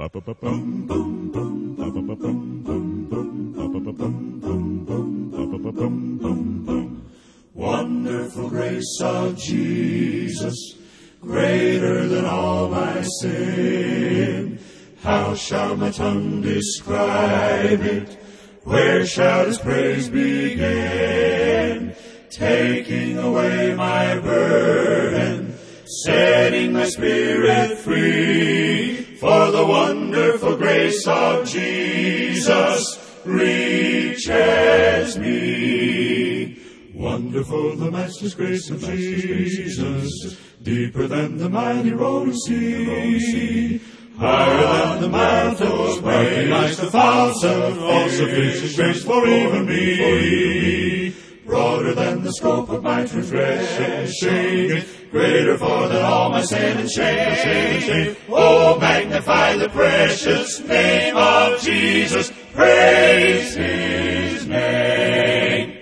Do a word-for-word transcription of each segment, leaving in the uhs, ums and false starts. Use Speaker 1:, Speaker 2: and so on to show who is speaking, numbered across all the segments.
Speaker 1: Wonderful grace of Jesus, greater than all my sin. How shall my tongue describe it? Where shall its praise begin? Taking away my burden, setting my spirit free. For the wonderful grace of Jesus reaches me. Wonderful the Master's grace of Jesus, deeper than the mighty rolling sea. Higher than the mountains, sparkling like the fountain, all sufficient grace for even me. Broader than the scope of my transgression, greater far than all my sin and shame. Oh, magnify the precious name of Jesus, praise His name.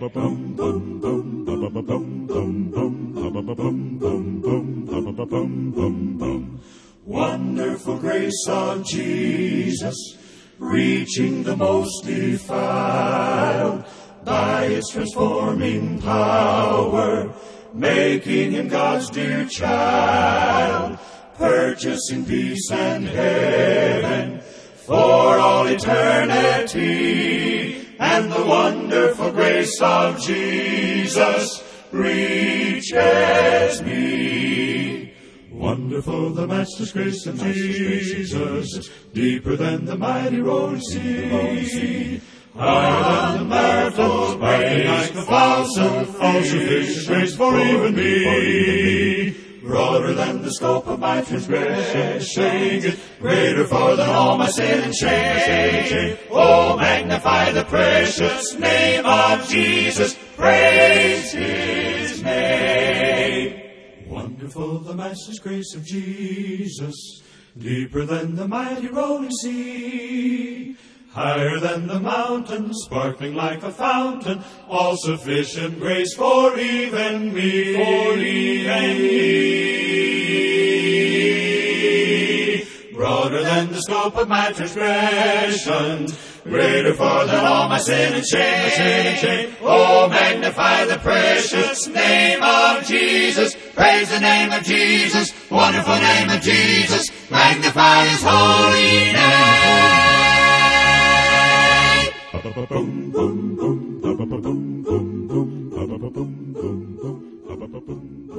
Speaker 1: Wonderful grace of Jesus, reaching the most defiled, by its transforming power, making him God's dear child, purchasing peace and heaven for all eternity. And the wonderful grace of Jesus reaches me. Wonderful the Master's grace of Jesus, deeper than the mighty rolling sea. Higher than the mountains, sparkling like the fountain, all sufficient grace for even me. Broader than the scope of my transgression, greater far than all my sin and shame. Oh, magnify the precious name of Jesus, praise His name. Wonderful the Master's grace of Jesus, deeper than the mighty rolling sea. Higher than the mountains, sparkling like a fountain, all sufficient grace for even me, for even me. Broader than the scope of my transgression, greater far than all my sin and shame, sin and shame. Oh, magnify the precious name of Jesus, praise the name of Jesus, wonderful name of Jesus, magnify His holy name. Boom, boom, boom, boom, boom, boom, boom, boom, boom, boom, boom, boom, boom, boom.